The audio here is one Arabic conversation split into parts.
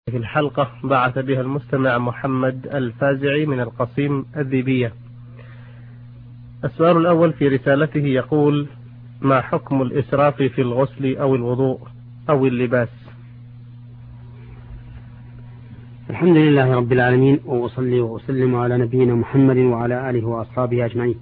في الحلقة بعث بها المستمع محمد الفازعي من القصيم الذيبية. السؤال الأول في رسالته يقول: ما حكم الإسراف في الغسل أو الوضوء أو اللباس؟ الحمد لله رب العالمين، وأصلي وأسلم على نبينا محمد وعلى آله وأصحابه أجمعين.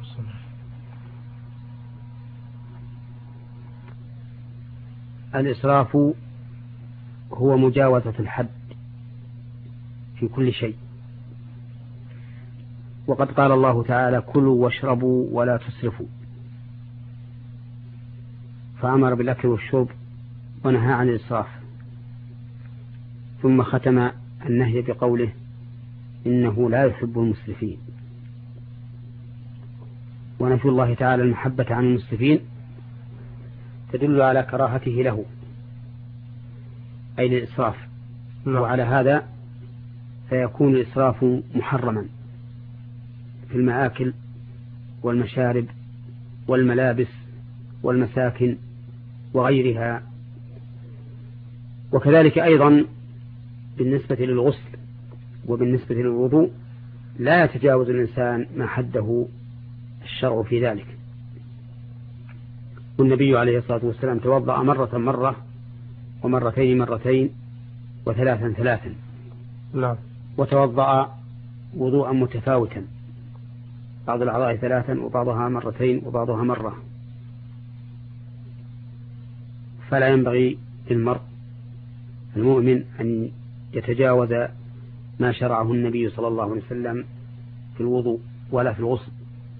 الإسراف هو مجاوزة الحد في كل شيء، وقد قال الله تعالى: كلوا واشربوا ولا تسرفوا، فأمر بالأكل والشرب ونهى عن الإسراف، ثم ختم النهي بقوله: إنه لا يحب المسرفين. ونفي الله تعالى المحبة عن المسرفين تدل على كراهته له، أي للإسراف. وعلى هذا فيكون الإسراف محرما في المآكل والمشارب والملابس والمساكن وغيرها. وكذلك أيضا بالنسبة للغسل وبالنسبة للوضوء لا يتجاوز الإنسان ما حده الشرع في ذلك. والنبي عليه الصلاة والسلام توضأ مرة ومرتين مرتين وثلاثا ثلاثا، وتوضأ وضوءا متفاوتا، بعض الأعضاء ثلاثا وبعضها مرتين وبعضها مرة. فلا ينبغي للمرء المؤمن أن يتجاوز ما شرعه النبي صلى الله عليه وسلم في الوضوء ولا في الغسل.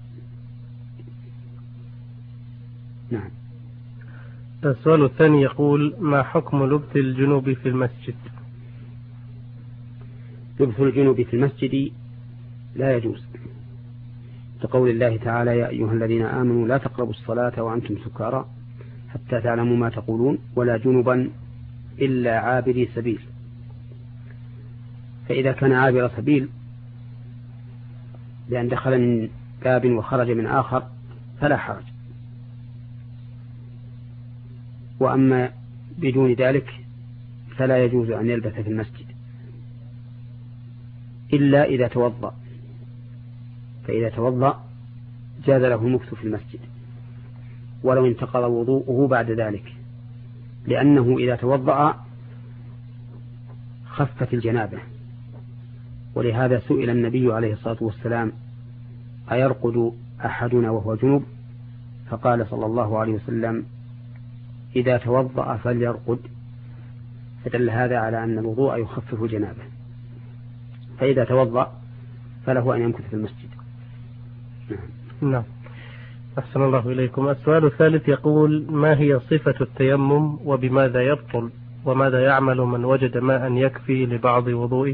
نعم. السؤال الثاني يقول: ما حكم لبس الجنوب في المسجد؟ لبس الجنوب في المسجد لا يجوز، لقول الله تعالى: يا أيها الذين آمنوا لا تقربوا الصلاة وأنتم سكارى حتى تعلموا ما تقولون ولا جنبا إلا عابري سبيل. فإذا كان عابر سبيل بأن دخل من باب وخرج من آخر فلا حرج. وأما بدون ذلك فلا يجوز أن يلبس في المسجد إلا إذا توضأ، فإذا توضأ جاز له المكث في المسجد ولو انتقض وضوءه بعد ذلك، لأنه إذا توضأ خفت الجنابة. ولهذا سئل النبي عليه الصلاة والسلام: أيرقد أحدنا وهو جنب؟ فقال صلى الله عليه وسلم: إذا توضأ فليرقد. فدل هذا على أن الوضوء يخفف الجنابة، فإذا توضأ فله أن يمكث في المسجد. نعم. أحسن الله إليكم. السؤال الثالث يقول: ما هي صفة التيمم وبماذا يبطل، وماذا يعمل من وجد ماء يكفي لبعض وضوئه؟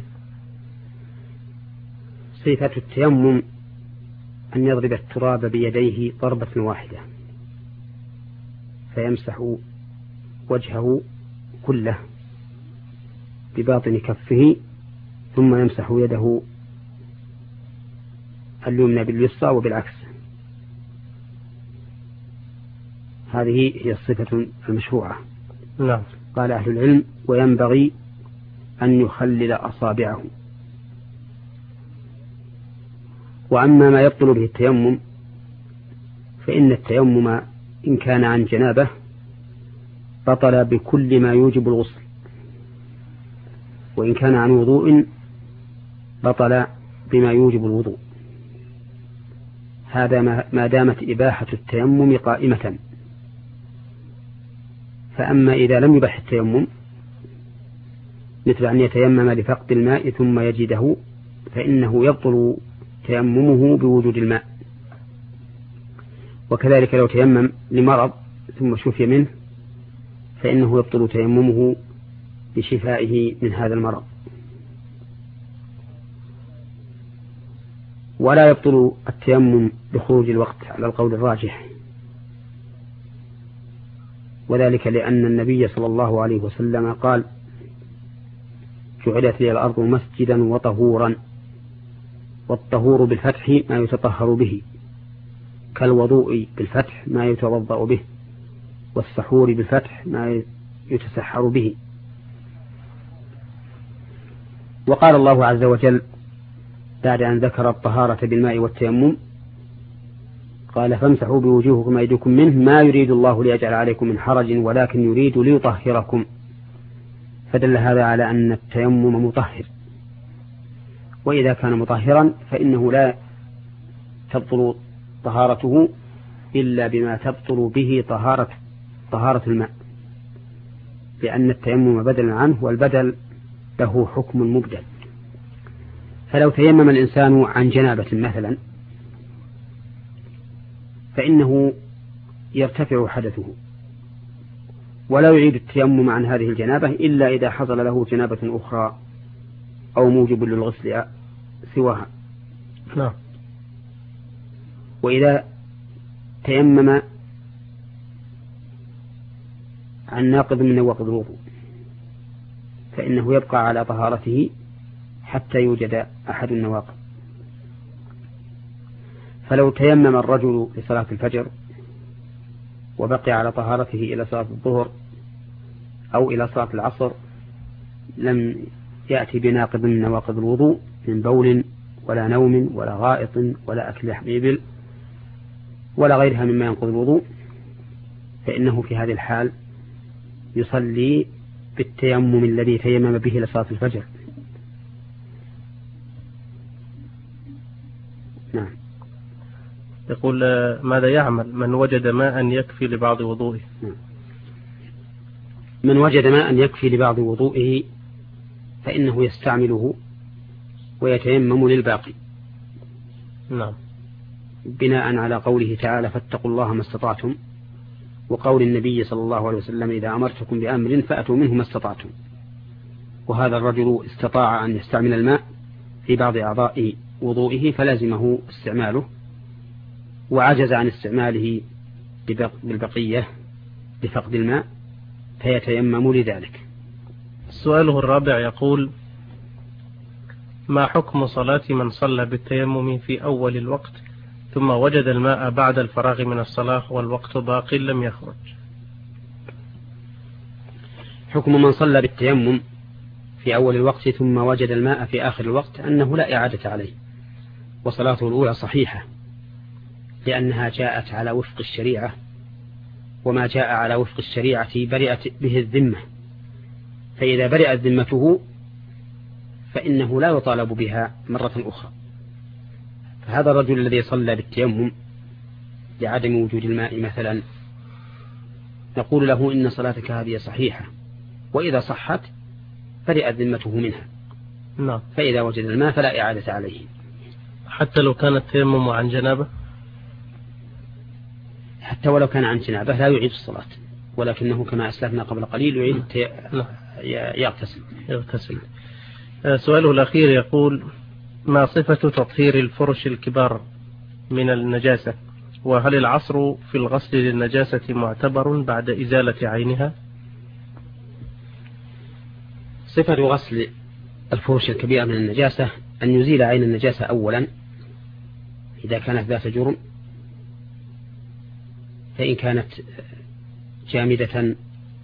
صفة التيمم أن يضرب التراب بيديه ضربة واحدة، فيمسح وجهه كله بباطن كفه، ثم يمسح يده اليمنى باليسرى وبالعكس. هذه هي الصفة المشروعة. نعم. قال أهل العلم: وينبغي أن يخلل أصابعه. وأما ما يبطل به التيمم فإن التيمم إن كان عن جنابه بطل بكل ما يوجب الغسل، وإن كان عن وضوء بطل بما يوجب الوضوء. هذا ما دامت إباحة التيمم قائمة. فأما إذا لم يبح التيمم مثل أن يتيمم لفقد الماء ثم يجده، فإنه يبطل تيممه بوجود الماء. وكذلك لو تيمم لمرض ثم شفي منه فإنه يبطل تيممه بشفائه من هذا المرض. ولا يبطل التيمم بخروج الوقت على القول الراجح، وذلك لأن النبي صلى الله عليه وسلم قال: جعلت لي الأرض مسجدا وطهورا. والطهور بالفتح ما يتطهر به، كالوضوء بالفتح ما يتوضأ به، والسحور بالفتح ما يتسحر به. وقال الله عز وجل بعد أن ذكر الطهارة بالماء والتيمم قال فامسحوا بوجوهكم وأيديكم منه ما يريد الله ليجعل عليكم من حرج ولكن يريد ليطهركم، فدل هذا على أن التيمم مطهر، وإذا كان مطهرا فإنه لا تبطل طهارته إلا بما تبطل به طهارة الماء، لأن التيمم بدل عنه والبدل له حكم مبدل. فلو تيمم الإنسان عن جنابة مثلا فإنه يرتفع حدثه ولا يعيد التيمم عن هذه الجنابة إلا إذا حصل له جنابة أخرى أو موجب للغسل سواها. وإذا تيمم عن ناقض من نواقض الوضوء فإنه يبقى على طهارته حتى يوجد أحد النواقض. فلو تيمم الرجل لصلاة الفجر وبقي على طهارته إلى صلاة الظهر أو إلى صلاة العصر لم يأتي بناقض من نواقض الوضوء من بول ولا نوم ولا غائط ولا أكل لحم إبل ولا غيرها مما ينقض الوضوء، فإنه في هذه الحال يصلي بالتيمم الذي تيمم به لصلاة الفجر. نعم. يقول ماذا يعمل من وجد ماء يكفي لبعض وضوئه؟ من وجد ماء يكفي لبعض وضوئه فإنه يستعمله ويتيمم للباقي. نعم. بناء على قوله تعالى فاتقوا الله ما استطعتم، وقول النبي صلى الله عليه وسلم إذا أمرتكم بأمر فأتوا منه ما استطعتم. وهذا الرجل استطاع أن يستعمل الماء في بعض أعضاء وضوئه فلازمه استعماله، وعجز عن استعماله بالبقية لفقد الماء فيتيمم لذلك. سؤاله الرابع يقول ما حكم صلاة من صلى بالتيمم في أول الوقت ثم وجد الماء بعد الفراغ من الصلاة والوقت باق لم يخرج؟ حكم من صلى بالتيمم في أول الوقت ثم وجد الماء في آخر الوقت أنه لا إعادة عليه، وصلاته الأولى صحيحة لأنها جاءت على وفق الشريعة، وما جاء على وفق الشريعة برئت به الذمة، فإذا برئت ذمته فإنه لا يطالب بها مرة أخرى. فهذا الرجل الذي صلى بالتيمم لعدم وجود الماء مثلا نقول له إن صلاتك هذه صحيحة، وإذا صحت برئت ذمته منها. نعم. فإذا وجد الماء فلا إعادة عليه حتى لو كان التيمم عن جنابه؟ حتى ولو كان عن جنابه لا يعيد الصلاة، ولكنه كما أسلفنا قبل قليل يعيد يغتسل. سؤاله الأخير يقول ما صفة تطهير الفرش الكبار من النجاسة، وهل العصر في الغسل للنجاسة معتبر بعد إزالة عينها؟ صفة غسل الفرش الكبيرة من النجاسة أن يزيل عين النجاسة أولا إذا كانت ذات جرم، فإن كانت جامدة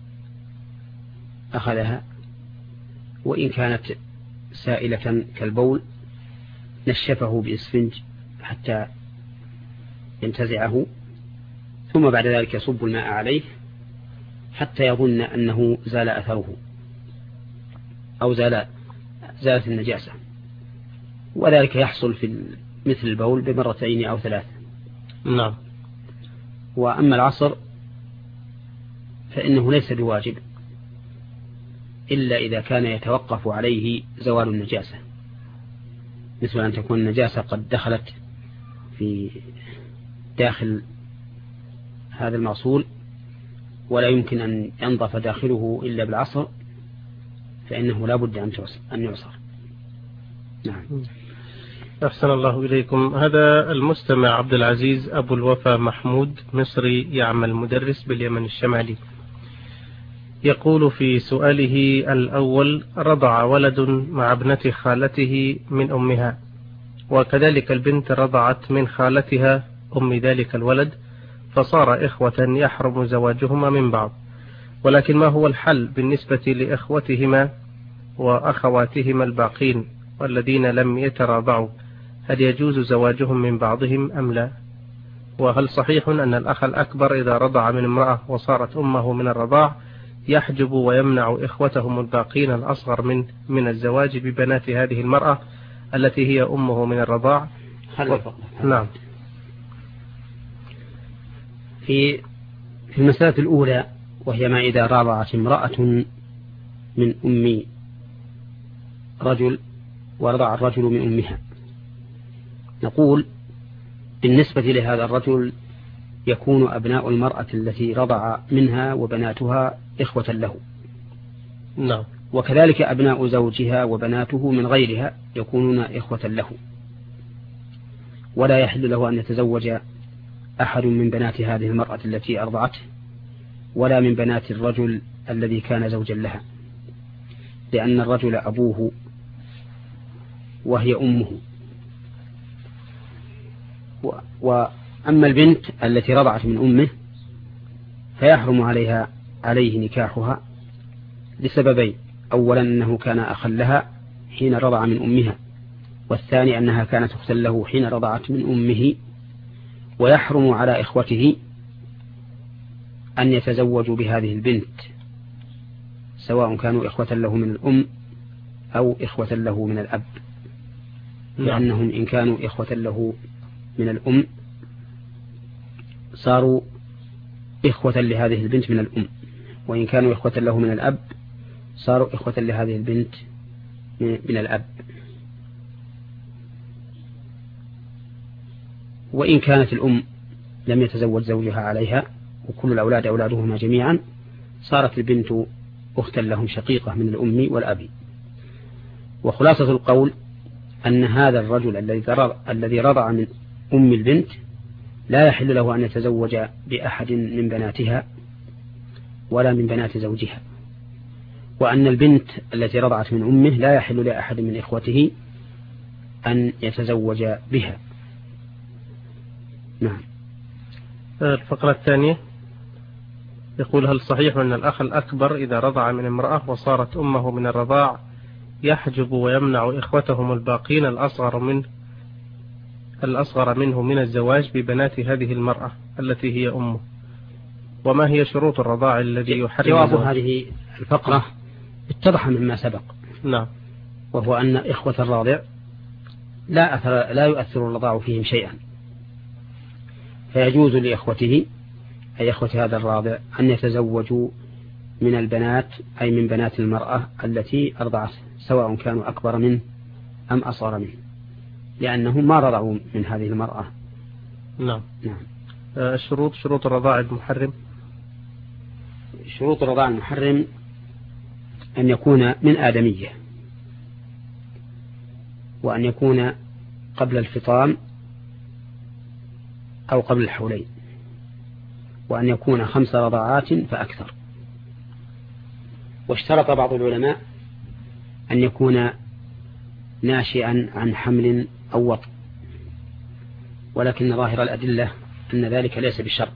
أخذها، وإن كانت سائلة كالبول نشفه بإسفنج حتى ينتزعه، ثم بعد ذلك يصب الماء عليه حتى يظن أنه زال أثره أو زالت النجاسة، وذلك يحصل في مثل البول بمرتين أو 3. نعم. وأما العصر فإنه ليس بواجب إلا إذا كان يتوقف عليه زوال النجاسة، مثل أن تكون النجاسة قد دخلت في داخل هذا المغسول ولا يمكن أن ينظف داخله إلا بالعصر، فإنه لا بد أن يعصر. نعم. أحسن الله إليكم. هذا المستمع عبد العزيز أبو الوفا محمود مصري يعمل مدرس باليمن الشمالي، يقول في سؤاله الأول رضع ولد مع ابنة خالته من أمها، وكذلك البنت رضعت من خالتها أم ذلك الولد، فصار إخوة يحرم زواجهما من بعض، ولكن ما هو الحل بالنسبة لإخوتهما وأخواتهما الباقين والذين لم يتراضعوا، هل يجوز زواجهم من بعضهم أم لا؟ وهل صحيح أن الأخ الأكبر إذا رضع من امرأة وصارت أمه من الرضاع يحجب ويمنع إخوتهم الباقين الأصغر من الزواج ببنات هذه المرأة التي هي أمه من الرضاع؟ نعم. في المسألة الأولى، وهي ما إذا رضعت امرأة من أم رجل ورضع الرجل من أمها، نقول بالنسبة لهذا الرجل يكون أبناء المرأة التي رضع منها وبناتها إخوة له. نعم. وكذلك أبناء زوجها وبناته من غيرها يكونون إخوة له، ولا يحل له أن يتزوج أحد من بنات هذه المرأة التي أرضعته ولا من بنات الرجل الذي كان زوجا لها، لأن الرجل أبوه وهي أمه. وأما البنت التي رضعت من أمه فيحرم عليه نكاحها لسببين: أولا أنه كان أخا لها حين رضع من أمها، والثاني أنها كانت أختا له حين رضعت من أمه. ويحرم على إخوته أن يتزوجوا بهذه البنت، سواء كانوا إخوة له من الأم أو إخوة له من الأب، لأنهم إن كانوا إخوة له من الأم صاروا إخوة لهذه البنت من الأم، وإن كانوا إخوة له من الأب صاروا إخوة لهذه البنت من الأب. وإن كانت الأم لم يتزوج زوجها عليها وكل الأولاد أولادهما جميعا صارت البنت أختا لهم شقيقة من الأم والأب. وخلاصة القول أن هذا الرجل الذي رضع من أم البنت لا يحل له أن يتزوج بأحد من بناتها ولا من بنات زوجها، وأن البنت التي رضعت من أمه لا يحل لأحد من إخوته أن يتزوج بها. نعم. الفقرة الثانية يقول: هل صحيح أن الأخ الأكبر إذا رضع من امرأة وصارت أمه من الرضاع يحجب ويمنع إخوتهم الباقين الأصغر منه من الزواج ببنات هذه المرأة التي هي أمه؟ وما هي شروط الرضاع الذي يحرم؟ جواب هذه الفقرة اتضح مما سبق. نعم. وهو أن إخوة الراضع لا يؤثر الرضاع فيهم شيئا، فيجوز لإخوته أي إخوة هذا الراضع أن يتزوجوا من البنات أي من بنات المرأة التي أرضعت، سواء كانوا أكبر منه أم أصغر منه، لأنهم ما رضعوا من هذه المرأة. نعم. شروط الرضاع المحرم. شروط الرضاع المحرم أن يكون من آدمية، وأن يكون قبل الفطام أو قبل الحولين، وأن يكون 5 رضعات فأكثر. واشترط بعض العلماء أن يكون ناشئا عن حمل أو وطء، ولكن ظاهر الأدلة أن ذلك ليس بشرط،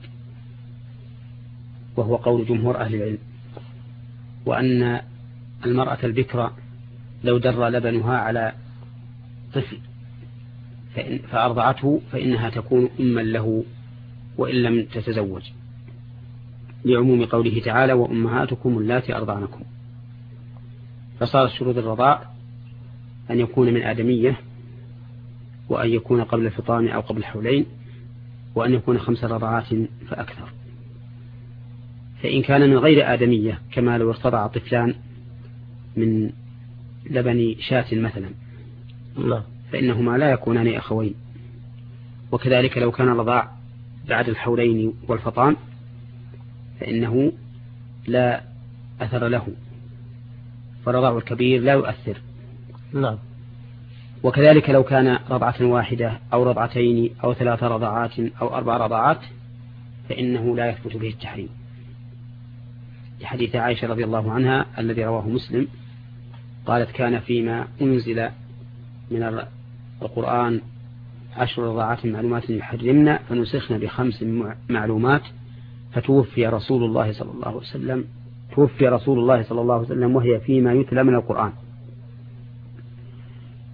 وهو قول جمهور أهل العلم، وأن المرأة البكرة لو در لبنها على طفل فأرضعته فإنها تكون أما له وإن لم تتزوج، لعموم قوله تعالى: وأمهاتكم اللاتي أرضعنكم. فصارت شروط الرضاع أن يكون من آدمية، وأن يكون قبل الفطام أو قبل الحولين، وأن يكون 5 رضعات فأكثر. فإن كان من غير آدمية كما لو ارتضع طفلان من لبن شاة مثلا فإنهما لا يكونان أخوين. وكذلك لو كان الرضاع بعد الحولين والفطام فإنه لا أثر له، فرضاع الكبير لا يؤثر. نعم. وكذلك لو كان رضعة واحدة أو رضعتين أو 3 رضعات أو 4 رضعات فإنه لا يثبت به التحريم، لحديث عائشة رضي الله عنها الذي رواه مسلم قالت: كان فيما أنزل من القرآن 10 رضعات معلومات يحرمنا فنسخنا ب5 معلومات فتوفي رسول الله صلى الله عليه وسلم وهي فيما يتلى من القرآن.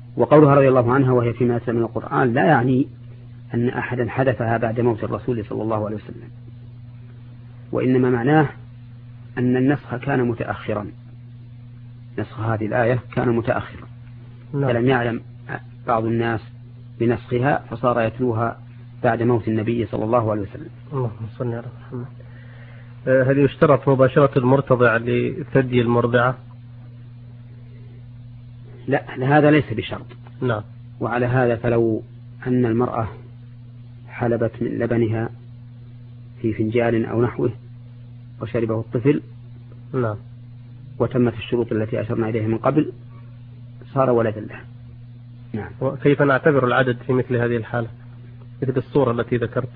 وقولها رضي الله عنها وهي فيما أتى من القرآن لا يعني أن أحدا حدثها بعد موت الرسول صلى الله عليه وسلم، وإنما معناه أن النسخ كان متأخرا، نسخ هذه الآية كان متأخرا، فلم يعلم بعض الناس بنسخها فصار يتلوها بعد موت النبي صلى الله عليه وسلم. اللهم صل على محمد. هل يشترط مباشرة المرتضع لثدي المرضعة؟ لا، هذا ليس بشرط. نعم. وعلى هذا فلو أن المرأة حلبت من لبنها في فنجان أو نحوه وشربه الطفل، نعم، وتمت الشروط التي أشرنا إليها من قبل، صار ولدا له. نعم. وكيف نعتبر العدد في مثل هذه الحالة، مثل الصورة التي ذكرت؟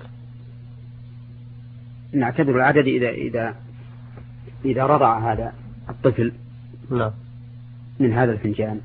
نعتبر العدد إذا رضع هذا الطفل، نعم، من هذا الفنجان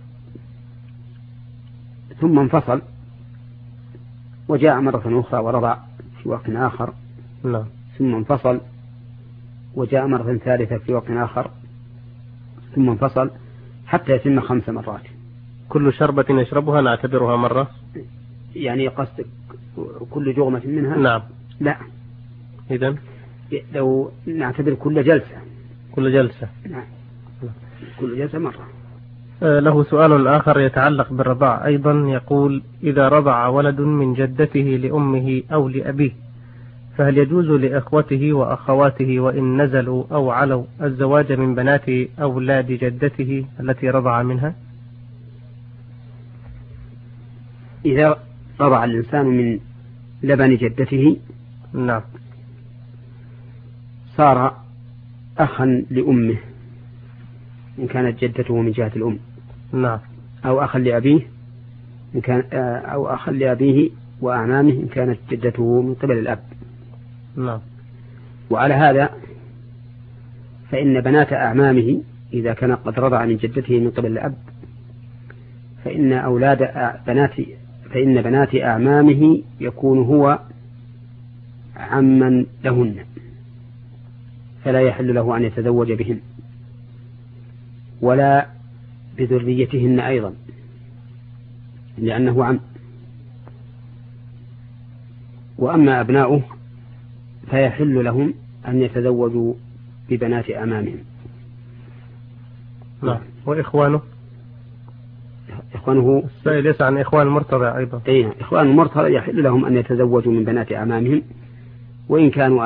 ثم انفصل وجاء مرة أخرى ورضع في وقت آخر، نعم، ثم انفصل وجاء مرة ثالثة في وقت آخر، ثم انفصل حتى يتم 5 مرات. كل شربة يشربها نعتبرها مرة؟ يعني قصد كل جغمة منها؟ نعم. لا، إذن لو نعتبر كل جلسة. كل جلسة. نعم، كل جلسة مرة. له سؤال آخر يتعلق بالرضاع أيضا، يقول: إذا رضع ولد من جدته لأمه أو لأبيه فهل يجوز لإخوته وأخواته وإن نزلوا أو علوا الزواج من بنات أولاد جدته التي رضع منها؟ إذا رضع الإنسان من لبن جدته، نعم، صار أخا لأمه إن كانت جدته من جهة الأم، نعم، أو أخا لأبيه إن كان أو أخا لأبيه وأعمامه إن كانت جدته من قبل الأب. نعم. وعلى هذا فإن بنات أعمامه إذا كان قد رضع من جدته من قبل الأب فإن بنات أعمامه يكون هو عما لهن، فلا يحل له أن يتزوج بهن ولا بذريتهن أيضا لأنه عم. وأما أبناؤه فيحل لهم أن يتزوجوا ببنات أمامهم. نعم. وإخوانه؟ إخوانه السائل يسأل عن إخوان المرتضع أيضا. إخوان المرتضع يحل لهم أن يتزوجوا من بنات أمامهم وإن كانوا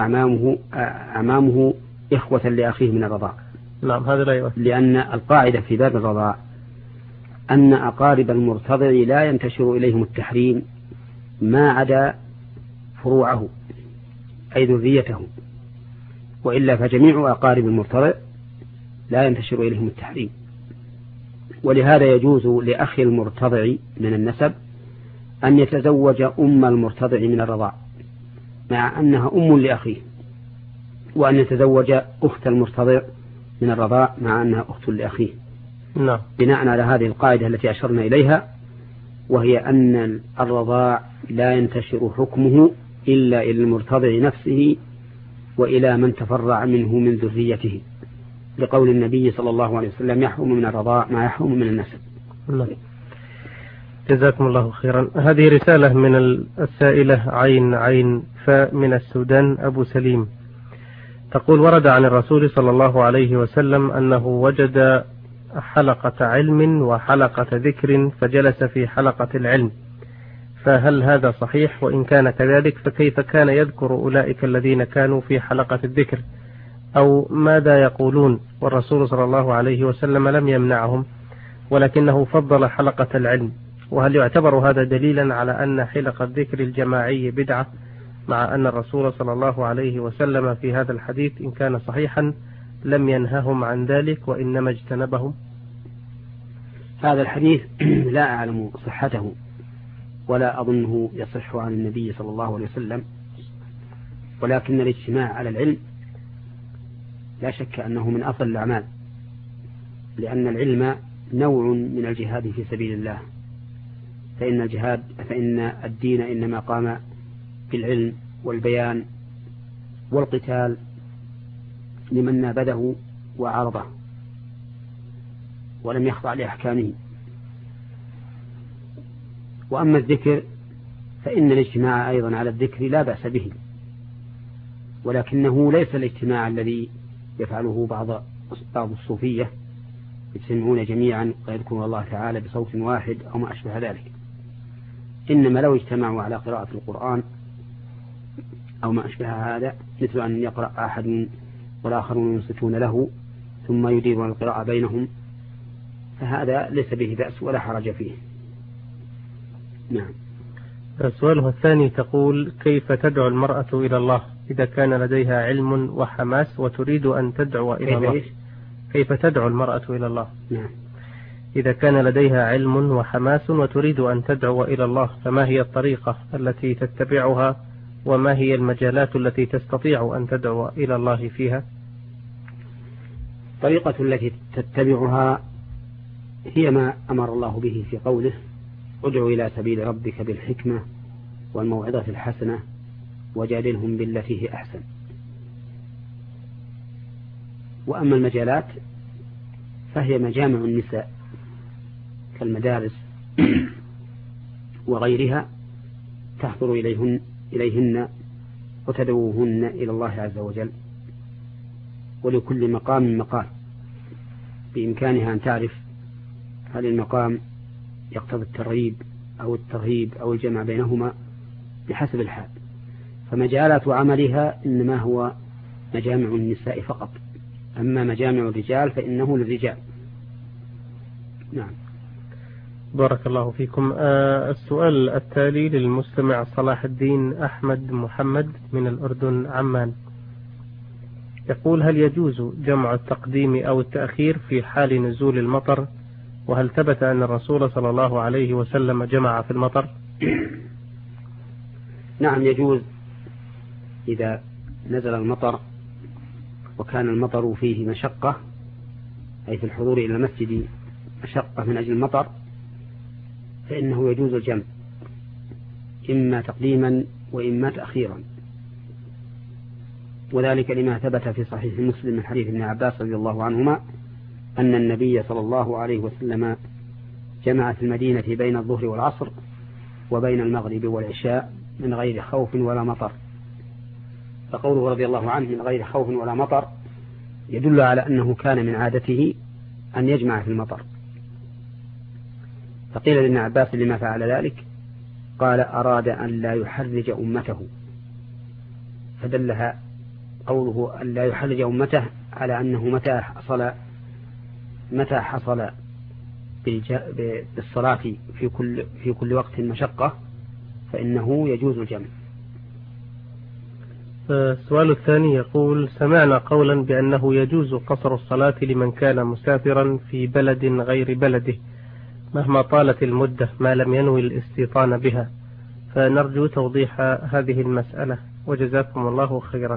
أعمامه إخوة لأخيه من الرضاع. نعم، هذا لا يؤثر، لأن القاعدة في باب الرضاع أن أقارب المرتضع لا ينتشر إليهم التحريم ما عدا فروعه أي ذريته، وإلا فجميع أقارب المرتضع لا ينتشر إليهم التحريم. ولهذا يجوز لأخي المرتضع من النسب أن يتزوج أم المرتضع من الرضاع مع أنها أم لأخيه، وأن يتزوج أخت المرتضع من الرضاع مع أنها أخت لأخيه. نعم. بناء على هذه القاعدة التي أشرنا إليها، وهي أن الرضاع لا ينتشر حكمه إلا إلى المرتضع نفسه وإلى من تفرع منه من ذريته، لقول النبي صلى الله عليه وسلم: يحرم من الرضاع ما يحرم من النسب. نعم. جزاكم الله خيرا. هذه رسالة من السائلة عين فاء من السودان أبو سليم، تقول: ورد عن الرسول صلى الله عليه وسلم أنه وجد حلقة علم وحلقة ذكر فجلس في حلقة العلم، فهل هذا صحيح؟ وإن كان كذلك فكيف كان يذكر أولئك الذين كانوا في حلقة الذكر، أو ماذا يقولون؟ والرسول صلى الله عليه وسلم لم يمنعهم ولكنه فضل حلقة العلم، وهل يعتبر هذا دليلا على أن حلقة الذكر الجماعي بدعة، مع أن الرسول صلى الله عليه وسلم في هذا الحديث إن كان صحيحا لم ينههم عن ذلك وإنما اجتنبهم؟ هذا الحديث لا أعلم صحته ولا أظنه يصح عن النبي صلى الله عليه وسلم، ولكن الاجتماع على العلم لا شك أنه من أفضل الأعمال، لأن العلم نوع من الجهاد في سبيل الله، فإن الدين إنما قام بالعلم والبيان والقتال لمن نابذه وعارضه ولم يخضع لأحكامه. وأما الذكر فإن الاجتماع أيضا على الذكر لا بأس به، ولكنه ليس الاجتماع الذي يفعله بعض الصوفية يجتمعون جميعا ويذكرون الله تعالى بصوت واحد أو ما أشبه ذلك. إنما لو اجتمعوا على قراءة القرآن أو ما أشبه هذا، مثل أن يقرأ أحد والآخرون ينصتون له ثم يديرون القراءة بينهم، فهذا ليس به بأس ولا حرج فيه. نعم. سؤالها الثاني تقول: كيف تدعو المرأة إلى الله إذا كان لديها علم وحماس وتريد أن تدعو إلى الله؟ كيف تدعو المرأة إلى الله؟ نعم. إذا كان لديها علم وحماس وتريد أن تدعو إلى الله، فما هي الطريقة التي تتبعها، وما هي المجالات التي تستطيع أن تدعو إلى الله فيها؟ الطريقة التي تتبعها هي ما أمر الله به في قوله: ادع إلى سبيل ربك بالحكمة والموعظة الحسنة وجادلهم بالتي هي أحسن. وأما المجالات فهي مجامع النساء كالمدارس وغيرها، تحضر إليهن وتدعوهن إلى الله عز وجل، ولكل مقام مقال، بإمكانها أن تعرف هل المقام يقتضي الترغيب أو الترهيب أو الجمع بينهما بحسب الحال. فمجالات عملها إنما هو مجامع النساء فقط، أما مجامع الرجال فإنه للرجال. نعم. بارك الله فيكم. السؤال التالي للمستمع صلاح الدين أحمد محمد من الأردن عمان، يقول: هل يجوز جمع التقديم أو التأخير في حال نزول المطر؟ وهل ثبت أن الرسول صلى الله عليه وسلم جمع في المطر؟ نعم، يجوز إذا نزل المطر وكان المطر فيه مشقة، أي في الحضور إلى المسجد مشقة من أجل المطر، فإنه يجوز الجمع إما تقديما وإما تأخيرا، وذلك لما ثبت في صحيح مسلم من حديث ابن عباس رضي الله عنهما أن النبي صلى الله عليه وسلم جمع في المدينة بين الظهر والعصر وبين المغرب والعشاء من غير خوف ولا مطر. فقوله رضي الله عنه من غير خوف ولا مطر يدل على أنه كان من عادته أن يجمع في المطر. فقيل لابن عباس لما فعل ذلك؟ قال: أراد أن لا يحرج أمته، فدلها قوله أن لا يحرج أمته على أنه متى حصل بالصلاة في كل وقت مشقة فإنه يجوز الجمع. السؤال الثاني يقول: سمعنا قولا بأنه يجوز قصر الصلاة لمن كان مسافرا في بلد غير بلده مهما طالت المدة ما لم ينوي الاستيطان بها، فنرجو توضيح هذه المسألة وجزاكم الله خيرا.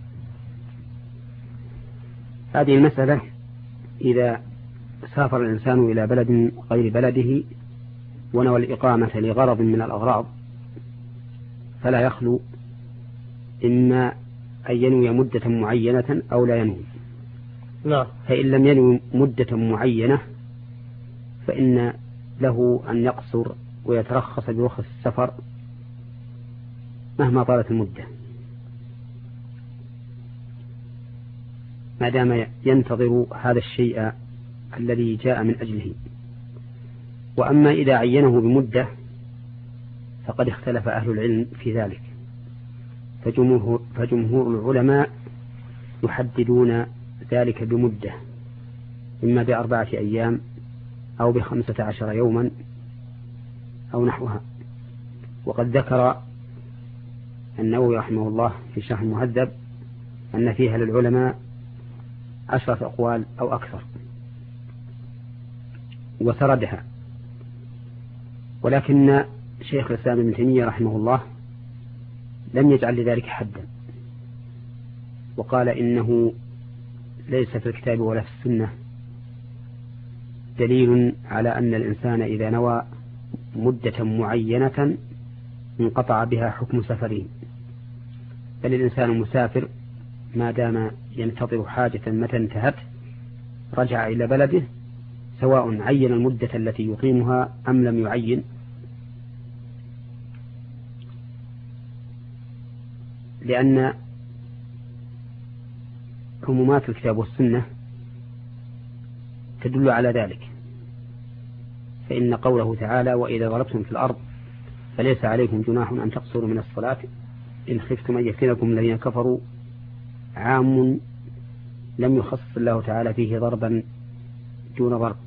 هذه المسألة إذا سافر الإنسان إلى بلد غير بلده ونوى الإقامة لغرض من الأغراض فلا يخلو إما أن ينوي مدة معينة أو لا ينوي. لا. فإن لم ينوي مدة معينة فإن له أن يقصر ويترخص برخص السفر مهما طالت المدة، ما دام ينتظر هذا الشيء الذي جاء من أجله. وأما إذا عينه بمدة فقد اختلف أهل العلم في ذلك، فجمهور العلماء يحددون ذلك بمدة، إما ب4 أيام أو ب15 يوما أو نحوها. وقد ذكر النووي رحمه الله في شرح المهذب أن فيها للعلماء 10 أقوال أو أكثر وسردها، ولكن شيخ الإسلام ابن تيمية رحمه الله لم يجعل لذلك حدا، وقال إنه ليس في الكتاب ولا في السنة دليل على أن الإنسان إذا نوى مدة معينة انقطع بها حكم سفره، بل الإنسان مسافر ما دام ينتظر حاجة متى انتهت رجع إلى بلده، سواء عين المدة التي يقيمها أم لم يعين، لأن عمومات الكتاب والسنة تدل على ذلك، فإن قوله تعالى وإذا ضربتم في الأرض فليس عليكم جناح أن تقصروا من الصلاة إن خفتم أن يفتنكم الذين كفروا عام لم يخصص الله تعالى فيه ضربا دون ضرب.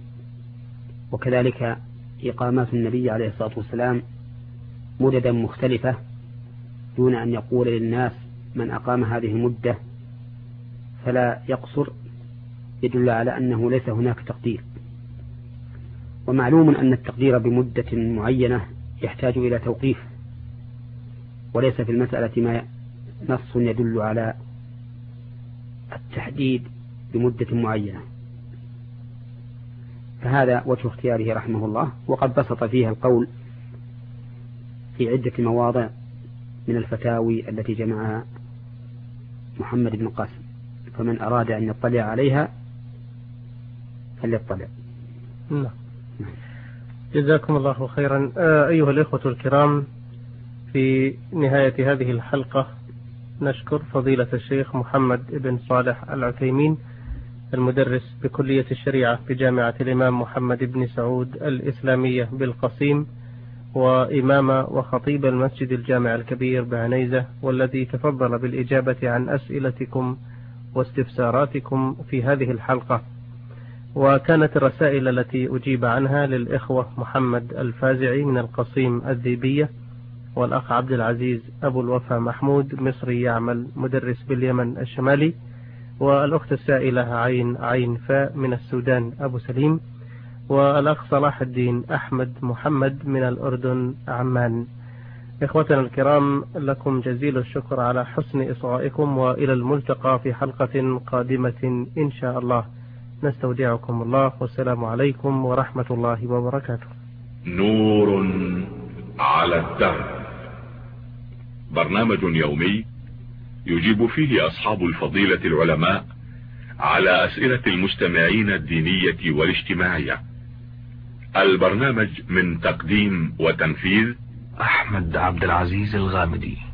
وكذلك إقامات النبي عليه الصلاة والسلام مددا مختلفة دون أن يقول للناس من أقام هذه المدة فلا يقصر، يدل على أنه ليس هناك تقدير. ومعلوم أن التقدير بمدة معينة يحتاج إلى توقيف، وليس في المسألة ما نص يدل على التحديد بمدة معينة، فهذا وجه اختياره رحمه الله. وقد بسط فيها القول في عدة مواضع من الفتاوي التي جمعها محمد بن قاسم، فمن أراد أن يطلع عليها فليطلع. جزاكم الله خيرا. أيها الإخوة الكرام، في نهاية هذه الحلقة نشكر فضيلة الشيخ محمد بن صالح العثيمين المدرس بكلية الشريعة بجامعة الإمام محمد بن سعود الإسلامية بالقصيم، وإمام وخطيب المسجد الجامع الكبير بعنيزة، والذي تفضل بالإجابة عن أسئلتكم واستفساراتكم في هذه الحلقة. وكانت الرسائل التي أجيب عنها للإخوة محمد الفازعي من القصيم الذيبية، والأخ عبد العزيز أبو الوفا محمود مصري يعمل مدرس باليمن الشمالي، والأخت السائلة عين فاء من السودان أبو سليم، والأخ صلاح الدين أحمد محمد من الأردن عمان. إخوتنا الكرام، لكم جزيل الشكر على حسن إصغائكم، وإلى الملتقى في حلقة قادمة إن شاء الله. نستودعكم الله، والسلام عليكم ورحمة الله وبركاته. نور على الدرب، برنامج يومي يجيب فيه أصحاب الفضيلة العلماء على أسئلة المستمعين الدينية والاجتماعية. البرنامج من تقديم وتنفيذ أحمد عبد العزيز الغامدي.